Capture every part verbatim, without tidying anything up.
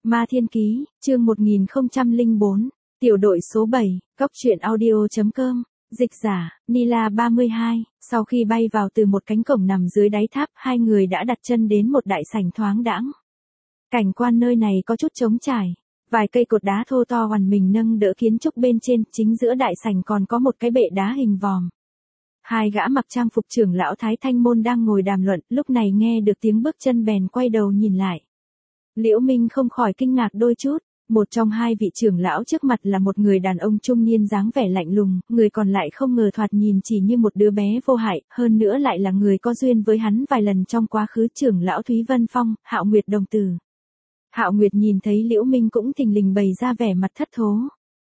Ma Thiên Ký, chương một nghìn không trăm lẻ bốn, tiểu đội số bảy, cốc truyện audio.com, dịch giả, Nila ba mươi hai, sau khi bay vào từ một cánh cổng nằm dưới đáy tháp, hai người đã đặt chân đến một đại sảnh thoáng đãng. Cảnh quan nơi này có chút trống trải, vài cây cột đá thô to oằn mình nâng đỡ kiến trúc bên trên, chính giữa đại sảnh còn có một cái bệ đá hình vòm. Hai gã mặc trang phục trưởng lão Thái Thanh môn đang ngồi đàm luận, lúc này nghe được tiếng bước chân bèn quay đầu nhìn lại. Liễu Minh không khỏi kinh ngạc đôi chút, một trong hai vị trưởng lão trước mặt là một người đàn ông trung niên dáng vẻ lạnh lùng, người còn lại không ngờ thoạt nhìn chỉ như một đứa bé vô hại, hơn nữa lại là người có duyên với hắn vài lần trong quá khứ, trưởng lão Thúy Vân Phong, Hạo Nguyệt đồng tử. Hạo Nguyệt nhìn thấy Liễu Minh cũng thình lình bày ra vẻ mặt thất thố.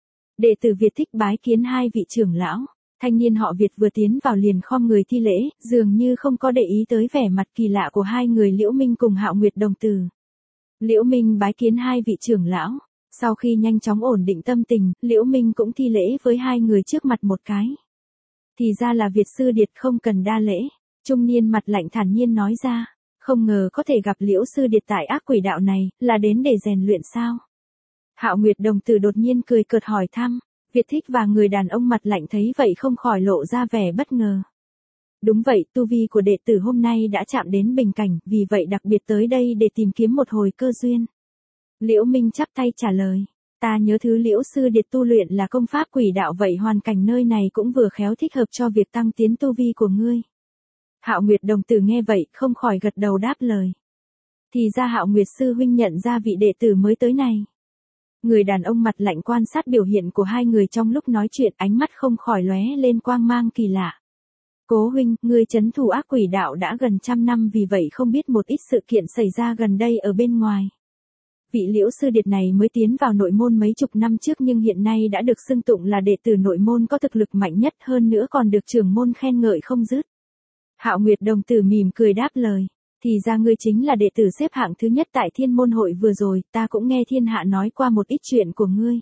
Đệ tử Việt Thích bái kiến hai vị trưởng lão. Thanh niên họ Việt vừa tiến vào liền khom người thi lễ, dường như không có để ý tới vẻ mặt kỳ lạ của hai người Liễu Minh cùng Hạo Nguyệt đồng tử. Liễu Minh bái kiến hai vị trưởng lão, sau khi nhanh chóng ổn định tâm tình, Liễu Minh cũng thi lễ với hai người trước mặt một cái. Thì ra là Việt sư điệt, không cần đa lễ, trung niên mặt lạnh thản nhiên nói ra, không ngờ có thể gặp Liễu sư điệt tại ác quỷ đạo này, là đến để rèn luyện sao? Hạo Nguyệt đồng tử đột nhiên cười cợt hỏi thăm. Việt Thích và người đàn ông mặt lạnh thấy vậy không khỏi lộ ra vẻ bất ngờ. Đúng vậy, tu vi của đệ tử hôm nay đã chạm đến bình cảnh, vì vậy đặc biệt tới đây để tìm kiếm một hồi cơ duyên. Liễu Minh chắp tay trả lời, ta nhớ thứ Liễu sư điệt tu luyện là công pháp quỷ đạo, vậy hoàn cảnh nơi này cũng vừa khéo thích hợp cho việc tăng tiến tu vi của ngươi. Hạo Nguyệt đồng tử nghe vậy không khỏi gật đầu đáp lời. Thì ra Hạo Nguyệt sư huynh nhận ra vị đệ tử mới tới này. Người đàn ông mặt lạnh quan sát biểu hiện của hai người trong lúc nói chuyện, ánh mắt không khỏi lóe lên quang mang kỳ lạ. Cố huynh, ngươi trấn thủ ác quỷ đạo đã gần trăm năm, vì vậy không biết một ít sự kiện xảy ra gần đây ở bên ngoài. Vị Liễu sư điệt này mới tiến vào nội môn mấy chục năm trước nhưng hiện nay đã được xưng tụng là đệ tử nội môn có thực lực mạnh nhất, hơn nữa còn được trưởng môn khen ngợi không dứt. Hạo Nguyệt đồng tử mỉm cười đáp lời. Thì ra ngươi chính là đệ tử xếp hạng thứ nhất tại thiên môn hội vừa rồi, ta cũng nghe thiên hạ nói qua một ít chuyện của ngươi.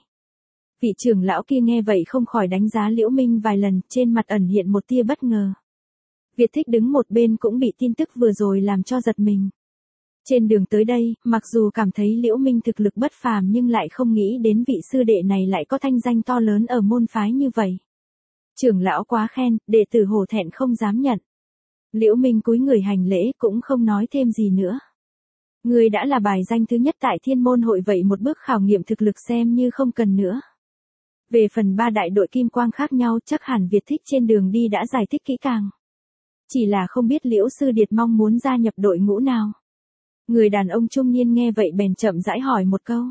Vị trưởng lão kia nghe vậy không khỏi đánh giá Liễu Minh vài lần, trên mặt ẩn hiện một tia bất ngờ. Việt Thích đứng một bên cũng bị tin tức vừa rồi làm cho giật mình. Trên đường tới đây, mặc dù cảm thấy Liễu Minh thực lực bất phàm nhưng lại không nghĩ đến vị sư đệ này lại có thanh danh to lớn ở môn phái như vậy. Trưởng lão quá khen, đệ tử hổ thẹn không dám nhận. Liễu Minh cúi người hành lễ cũng không nói thêm gì nữa. Ngươi đã là bài danh thứ nhất tại thiên môn hội, vậy một bước khảo nghiệm thực lực xem như không cần nữa. Về phần ba đại đội kim quang khác nhau chắc hẳn Việt Thích trên đường đi đã giải thích kỹ càng. Chỉ là không biết Liễu sư điệt mong muốn gia nhập đội ngũ nào. Người đàn ông trung niên nghe vậy bèn chậm rãi hỏi một câu.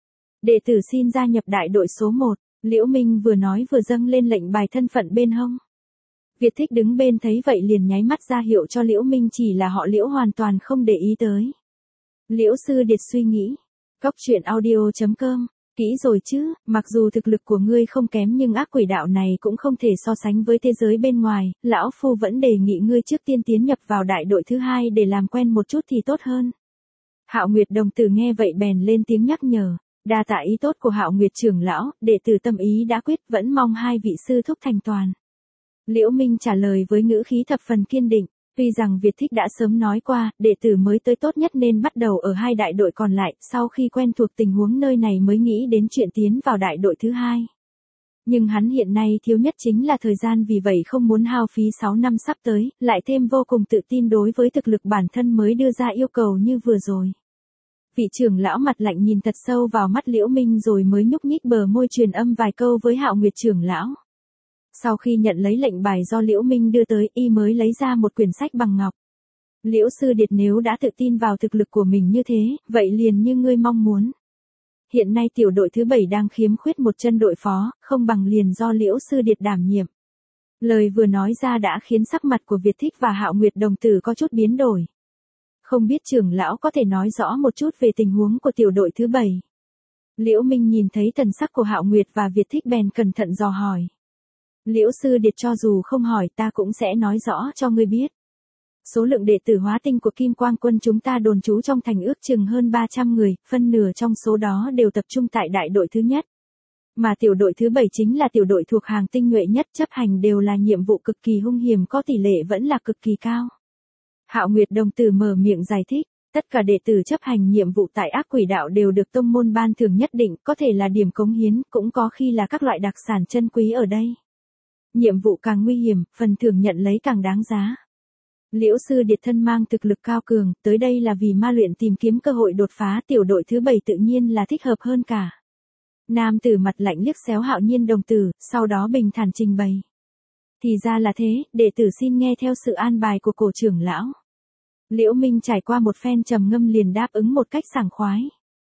Đệ tử xin gia nhập đại đội số một, Liễu Minh vừa nói vừa dâng lên lệnh bài thân phận bên hông. Việt Thích đứng bên thấy vậy liền nháy mắt ra hiệu cho Liễu Minh chỉ là họ Liễu hoàn toàn không để ý tới. Liễu sư điệt suy nghĩ. Cốc truyện audio.com, kỹ rồi chứ, mặc dù thực lực của ngươi không kém nhưng ác quỷ đạo này cũng không thể so sánh với thế giới bên ngoài, lão phu vẫn đề nghị ngươi trước tiên tiến nhập vào đại đội thứ hai để làm quen một chút thì tốt hơn. Hạo Nguyệt đồng tử nghe vậy bèn lên tiếng nhắc nhở, đa tạ ý tốt của Hạo Nguyệt trưởng lão, đệ tử tâm ý đã quyết, vẫn mong hai vị sư thúc thành toàn. Liễu Minh trả lời với ngữ khí thập phần kiên định, tuy rằng Việt Thích đã sớm nói qua, đệ tử mới tới tốt nhất nên bắt đầu ở hai đại đội còn lại, sau khi quen thuộc tình huống nơi này mới nghĩ đến chuyện tiến vào đại đội thứ hai. Nhưng hắn hiện nay thiếu nhất chính là thời gian, vì vậy không muốn hao phí sáu năm sắp tới, lại thêm vô cùng tự tin đối với thực lực bản thân mới đưa ra yêu cầu như vừa rồi. Vị trưởng lão mặt lạnh nhìn thật sâu vào mắt Liễu Minh rồi mới nhúc nhích bờ môi truyền âm vài câu với Hạo Nguyệt trưởng lão. Sau khi nhận lấy lệnh bài do Liễu Minh đưa tới, y mới lấy ra một quyển sách bằng ngọc. Liễu sư điệt nếu đã tự tin vào thực lực của mình như thế, vậy liền như ngươi mong muốn. Hiện nay tiểu đội thứ bảy đang khiếm khuyết một chân đội phó, không bằng liền do Liễu sư điệt đảm nhiệm. Lời vừa nói ra đã khiến sắc mặt của Việt Thích và Hạo Nguyệt đồng tử có chút biến đổi. Không biết trưởng lão có thể nói rõ một chút về tình huống của tiểu đội thứ bảy. Liễu Minh nhìn thấy thần sắc của Hạo Nguyệt và Việt Thích bèn cẩn thận dò hỏi. Liễu sư điệt, cho dù không hỏi ta cũng sẽ nói rõ cho ngươi biết. Số lượng đệ tử hóa tinh của Kim Quang quân chúng ta đồn trú trong thành ước chừng hơn ba trăm người, phân nửa trong số đó đều tập trung tại đại đội thứ nhất. Mà tiểu đội thứ bảy chính là tiểu đội thuộc hàng tinh nhuệ nhất, chấp hành đều là nhiệm vụ cực kỳ hung hiểm, có tỷ lệ vẫn là cực kỳ cao. Hạo Nguyệt đồng tử mở miệng giải thích, Tất cả đệ tử chấp hành nhiệm vụ tại ác quỷ đạo đều được tông môn ban thưởng nhất định, có thể là điểm cống hiến, cũng có khi là các loại đặc sản chân quý ở đây. Nhiệm vụ càng nguy hiểm, phần thưởng nhận lấy càng đáng giá. Liễu Sư Điệt thân mang thực lực cao cường, tới đây là vì ma luyện tìm kiếm cơ hội đột phá, tiểu đội thứ bảy tự nhiên là thích hợp hơn cả. Nam tử mặt lạnh liếc xéo Hạo Nhiên đồng tử, sau đó bình thản trình bày. Thì ra là thế, đệ tử xin nghe theo sự an bài của cổ trưởng lão. Liễu Minh trải qua một phen trầm ngâm liền đáp ứng một cách sảng khoái.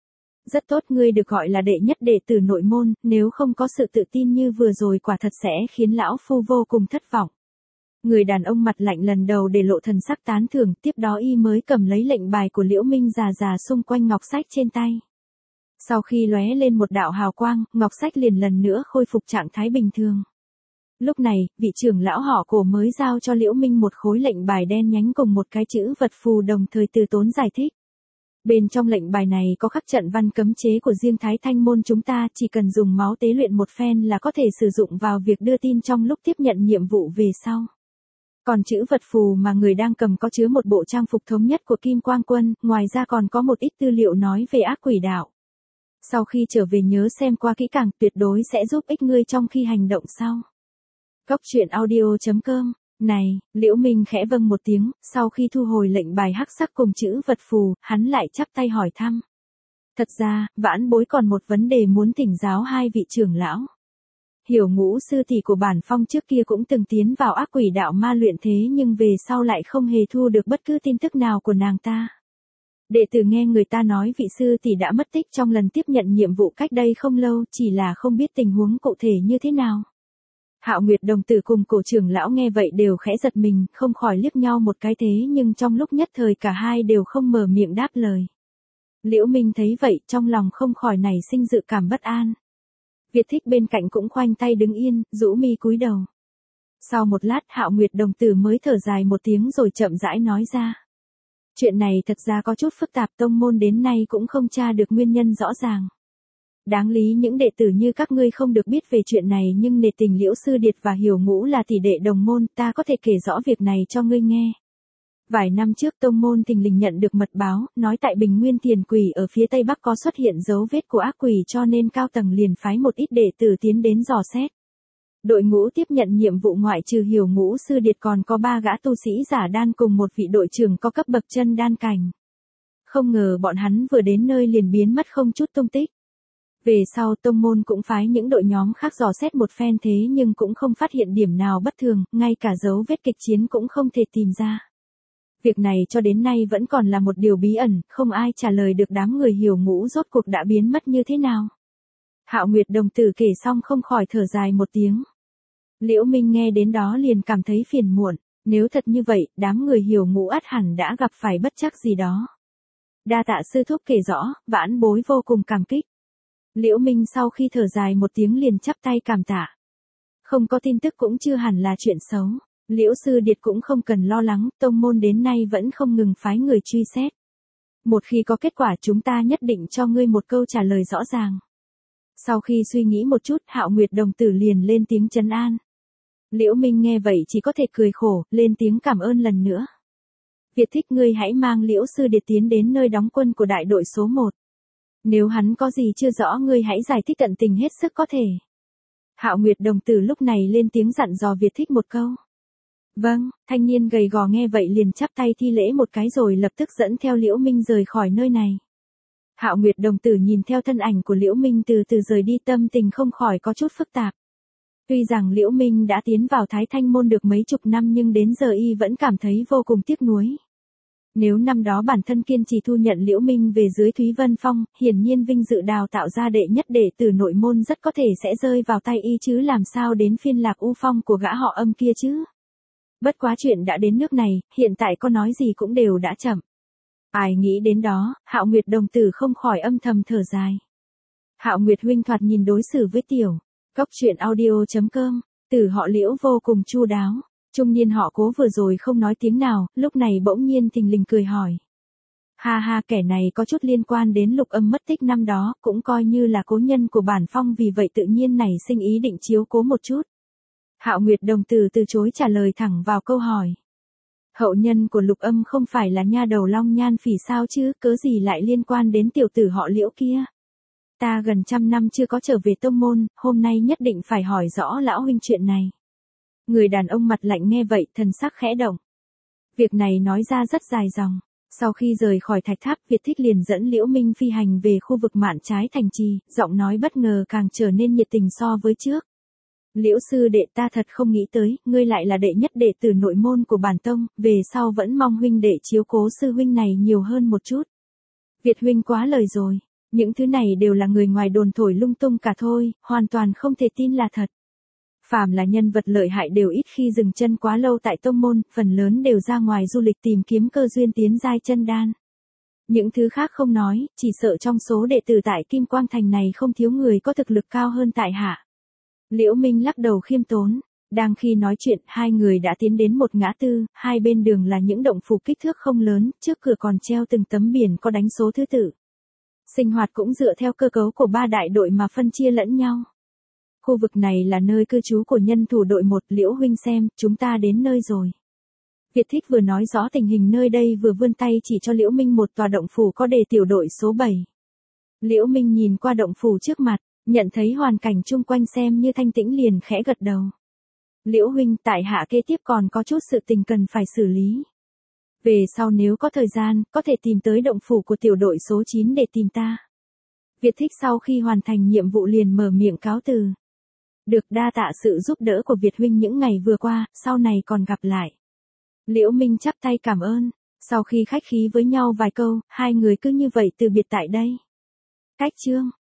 Rất tốt, ngươi được gọi là đệ nhất đệ tử nội môn, nếu không có sự tự tin như vừa rồi quả thật sẽ khiến lão phu vô cùng thất vọng. Người đàn ông mặt lạnh lần đầu để lộ thần sắc tán thưởng, tiếp đó y mới cầm lấy lệnh bài của Liễu Minh già già xung quanh ngọc sách trên tay. Sau khi lóe lên một đạo hào quang, ngọc sách liền lần nữa khôi phục trạng thái bình thường. Lúc này, vị trưởng lão họ Cổ mới giao cho Liễu Minh một khối lệnh bài đen nhánh cùng một cái chữ vật phù, đồng thời từ tốn giải thích. Bên trong lệnh bài này có khắc trận văn cấm chế của riêng Thái Thanh môn chúng ta, chỉ cần dùng máu tế luyện một phen là có thể sử dụng vào việc đưa tin trong lúc tiếp nhận nhiệm vụ về sau. Còn chữ vật phù mà người đang cầm có chứa một bộ trang phục thống nhất của Kim Quang Quân, ngoài ra còn có một ít tư liệu nói về ác quỷ đạo. Sau khi trở về nhớ xem qua kỹ càng, tuyệt đối sẽ giúp ích ngươi trong khi hành động sau. Cốc truyện audio chấm com. Này, Liễu Minh khẽ vâng một tiếng, sau khi thu hồi lệnh bài hắc sắc cùng chữ vật phù, hắn lại chắp tay hỏi thăm. Thật ra, vãn bối còn một vấn đề muốn thỉnh giáo hai vị trưởng lão. Hiểu Ngũ sư tỷ của Bản Phong trước kia cũng từng tiến vào ác quỷ đạo ma luyện, thế nhưng về sau lại không hề thu được bất cứ tin tức nào của nàng ta. Đệ tử nghe người ta nói vị sư tỷ đã mất tích trong lần tiếp nhận nhiệm vụ cách đây không lâu, chỉ là không biết tình huống cụ thể như thế nào. Hạo Nguyệt đồng tử cùng cổ trưởng lão nghe vậy đều khẽ giật mình, không khỏi liếc nhau một cái, thế nhưng trong lúc nhất thời cả hai đều không mở miệng đáp lời. Liễu Minh thấy vậy, trong lòng không khỏi nảy sinh dự cảm bất an. Việt Thích bên cạnh cũng khoanh tay đứng yên, rũ mi cúi đầu. Sau một lát Hạo Nguyệt đồng tử mới thở dài một tiếng rồi chậm rãi nói ra. Chuyện này thật ra có chút phức tạp, tông môn đến nay cũng không tra được nguyên nhân rõ ràng. Đáng lý những đệ tử như các ngươi không được biết về chuyện này, nhưng nể tình Liễu Sư Điệt và Hiểu Ngũ là tỷ đệ đồng môn, ta có thể kể rõ việc này cho ngươi nghe. Vài năm trước tông môn thình lình nhận được mật báo, nói tại Bình Nguyên Tiền Quỷ ở phía tây bắc có xuất hiện dấu vết của ác quỷ, cho nên cao tầng liền phái một ít đệ tử tiến đến dò xét. Đội ngũ tiếp nhận nhiệm vụ ngoại trừ Hiểu Ngũ Sư Điệt còn có ba gã tu sĩ giả đan cùng một vị đội trưởng có cấp bậc chân đan cảnh. Không ngờ bọn hắn vừa đến nơi liền biến mất không chút tung tích. Về sau tông môn cũng phái những đội nhóm khác dò xét một phen, thế nhưng cũng không phát hiện điểm nào bất thường, ngay cả dấu vết kịch chiến cũng không thể tìm ra. Việc này cho đến nay vẫn còn là một điều bí ẩn, không ai trả lời được đám người Hiểu Ngũ rốt cuộc đã biến mất như thế nào. Hạo Nguyệt đồng tử kể xong không khỏi thở dài một tiếng. Liễu Minh nghe đến đó liền cảm thấy phiền muộn, nếu thật như vậy, đám người Hiểu Ngũ ắt hẳn đã gặp phải bất trắc gì đó. Đa tạ sư thúc kể rõ, vãn bối vô cùng cảm kích. Liễu Minh sau khi thở dài một tiếng liền chắp tay cảm tạ. Không có tin tức cũng chưa hẳn là chuyện xấu. Liễu Sư Điệt cũng không cần lo lắng, tông môn đến nay vẫn không ngừng phái người truy xét. Một khi có kết quả chúng ta nhất định cho ngươi một câu trả lời rõ ràng. Sau khi suy nghĩ một chút, Hạo Nguyệt đồng tử liền lên tiếng trấn an. Liễu Minh nghe vậy chỉ có thể cười khổ, lên tiếng cảm ơn lần nữa. Việt Thích, ngươi hãy mang Liễu Sư Điệt tiến đến nơi đóng quân của đại đội số một. Nếu hắn có gì chưa rõ ngươi hãy giải thích tận tình hết sức có thể. Hạo Nguyệt đồng tử lúc này lên tiếng dặn dò Việt Thích một câu. Vâng, thanh niên gầy gò nghe vậy liền chắp tay thi lễ một cái rồi lập tức dẫn theo Liễu Minh rời khỏi nơi này. Hạo Nguyệt đồng tử nhìn theo thân ảnh của Liễu Minh từ từ rời đi, tâm tình không khỏi có chút phức tạp. Tuy rằng Liễu Minh đã tiến vào Thái Thanh môn được mấy chục năm nhưng đến giờ y vẫn cảm thấy vô cùng tiếc nuối. Nếu năm đó bản thân kiên trì thu nhận Liễu Minh về dưới Thúy Vân Phong, hiển nhiên vinh dự đào tạo ra đệ nhất đệ tử nội môn rất có thể sẽ rơi vào tay y, chứ làm sao đến phiên Lạc U Phong của gã họ Âm kia chứ. Bất quá chuyện đã đến nước này, hiện tại có nói gì cũng đều đã chậm. Ai nghĩ đến đó, Hạo Nguyệt đồng tử không khỏi âm thầm thở dài. Hạo Nguyệt huynh thoạt nhìn đối xử với tiểu cốc truyện audio chấm com, từ họ Liễu vô cùng chu đáo. Trung niên họ Cố vừa rồi không nói tiếng nào, lúc này bỗng nhiên thình lình cười hỏi. Ha ha, kẻ này có chút liên quan đến Lục Âm mất tích năm đó, cũng coi như là cố nhân của Bản Phong, vì vậy tự nhiên nảy sinh ý định chiếu cố một chút. Hạo Nguyệt đồng tử từ chối trả lời thẳng vào câu hỏi. Hậu nhân của Lục Âm không phải là nha đầu Long Nhan Phỉ sao chứ, cớ gì lại liên quan đến tiểu tử họ Liễu kia. Ta gần trăm năm chưa có trở về tông môn, hôm nay nhất định phải hỏi rõ lão huynh chuyện này. Người đàn ông mặt lạnh nghe vậy, thần sắc khẽ động. Việc này nói ra rất dài dòng. Sau khi rời khỏi thạch tháp, Việt Thích liền dẫn Liễu Minh phi hành về khu vực mạn trái thành trì, giọng nói bất ngờ càng trở nên nhiệt tình so với trước. Liễu sư đệ, ta thật không nghĩ tới, ngươi lại là đệ nhất đệ tử nội môn của bản tông, về sau vẫn mong huynh đệ chiếu cố sư huynh này nhiều hơn một chút. Việt huynh quá lời rồi, những thứ này đều là người ngoài đồn thổi lung tung cả thôi, hoàn toàn không thể tin là thật. Phàm là nhân vật lợi hại đều ít khi dừng chân quá lâu tại tông môn, phần lớn đều ra ngoài du lịch tìm kiếm cơ duyên tiến giai chân đan. Những thứ khác không nói, chỉ sợ trong số đệ tử tại Kim Quang Thành này không thiếu người có thực lực cao hơn tại hạ. Liễu Minh lắc đầu khiêm tốn. Đang khi nói chuyện, hai người đã tiến đến một ngã tư, hai bên đường là những động phủ kích thước không lớn, trước cửa còn treo từng tấm biển có đánh số thứ tự. Sinh hoạt cũng dựa theo cơ cấu của ba đại đội mà phân chia lẫn nhau. Khu vực này là nơi cư trú của nhân thủ đội một, Liễu huynh xem, chúng ta đến nơi rồi. Việt Thích vừa nói rõ tình hình nơi đây vừa vươn tay chỉ cho Liễu Minh một tòa động phủ có đề tiểu đội số bảy. Liễu Minh nhìn qua động phủ trước mặt, nhận thấy hoàn cảnh chung quanh xem như thanh tĩnh liền khẽ gật đầu. Liễu huynh, tại hạ kế tiếp còn có chút sự tình cần phải xử lý. Về sau nếu có thời gian, có thể tìm tới động phủ của tiểu đội số chín để tìm ta. Việt Thích sau khi hoàn thành nhiệm vụ liền mở miệng cáo từ. Được, đa tạ sự giúp đỡ của Việt huynh những ngày vừa qua, sau này còn gặp lại. Liễu Minh chắp tay cảm ơn. Sau khi khách khí với nhau vài câu, hai người cứ như vậy từ biệt tại đây. Cách chương